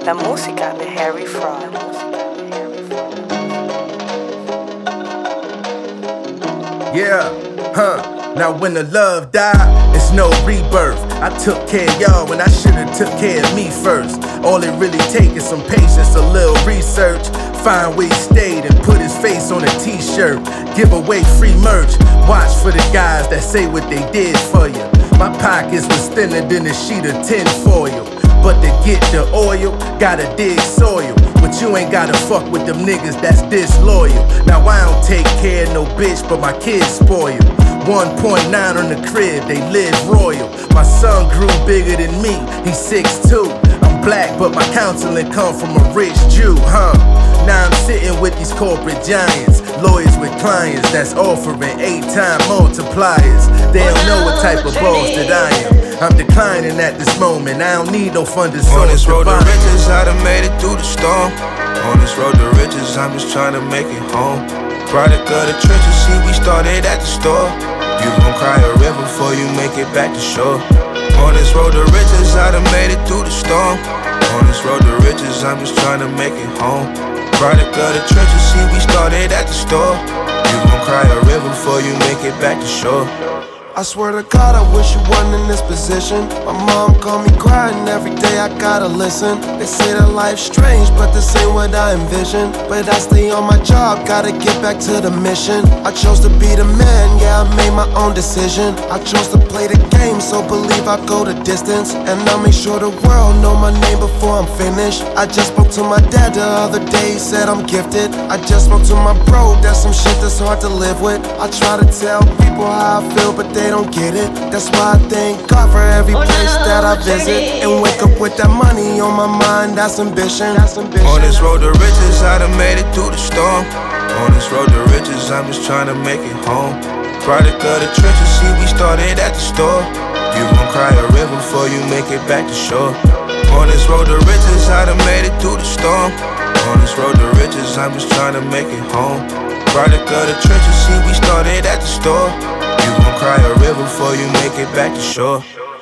La música de Harry Fraud. Yeah, now when the love died, it's no rebirth. I took care of y'all when I should've took care of me first. All it really takes is some patience, a little research. Find where he stayed and put his face on a t-shirt. Give away free merch. Watch for the guys that say what they did for you. My pockets was thinner than a sheet of tin foil. But to get the oil, gotta dig soil. But you ain't gotta fuck with them niggas that's disloyal. Now I don't take care of no bitch, but my kids spoil. 1.9 on the crib, they live royal. My son grew bigger than me, he's 6'2". I'm black, but my counseling come from a rich Jew, Now I'm sitting with these corporate giants, lawyers with clients that's offering 8-time multipliers. They don't know what type of boss that I am. I'm declining at this moment, I don't need no funding source. On this road to riches, I done made it through the storm. On this road to riches, I'm just trying to make it home. Product of the trenches, see we started at the store. You gon' cry a river before you make it back to shore. On this road to riches, I done made it through the storm. On this road to riches, I'm just trying to make it home. Product of the trenches, see we started at the store. You gon' cry a river before you make it back to shore. I swear to God, I wish you weren't in this position. My mom called me crying every day, I gotta listen. They say that life's strange, but this ain't what I envision. But I stay on my job, gotta get back to the mission. I chose to be the man, yeah, I made my own decision. I chose to play the game, so believe I go the distance. And I'll make sure the world know my name before I'm finished. I just spoke to my dad the other day, he said I'm gifted. I just spoke to my bro, that's some shit that's hard to live with. I try to tell people how I feel, but they don't get it. That's why I thank God for every place that I visit. And wake up with that money on my mind, that's ambition. On this road to riches, I done made it through the storm. On this road to riches, I'm just trying to make it home. Product of the trenches, see we started at the store. You gon' cry a river before you make it back to shore. On this road to riches, I done made it through the storm. On this road to riches, I'm just trying to make it home. Product of the trenches, see we started at the store. You gon' cry a river before you make it back to shore.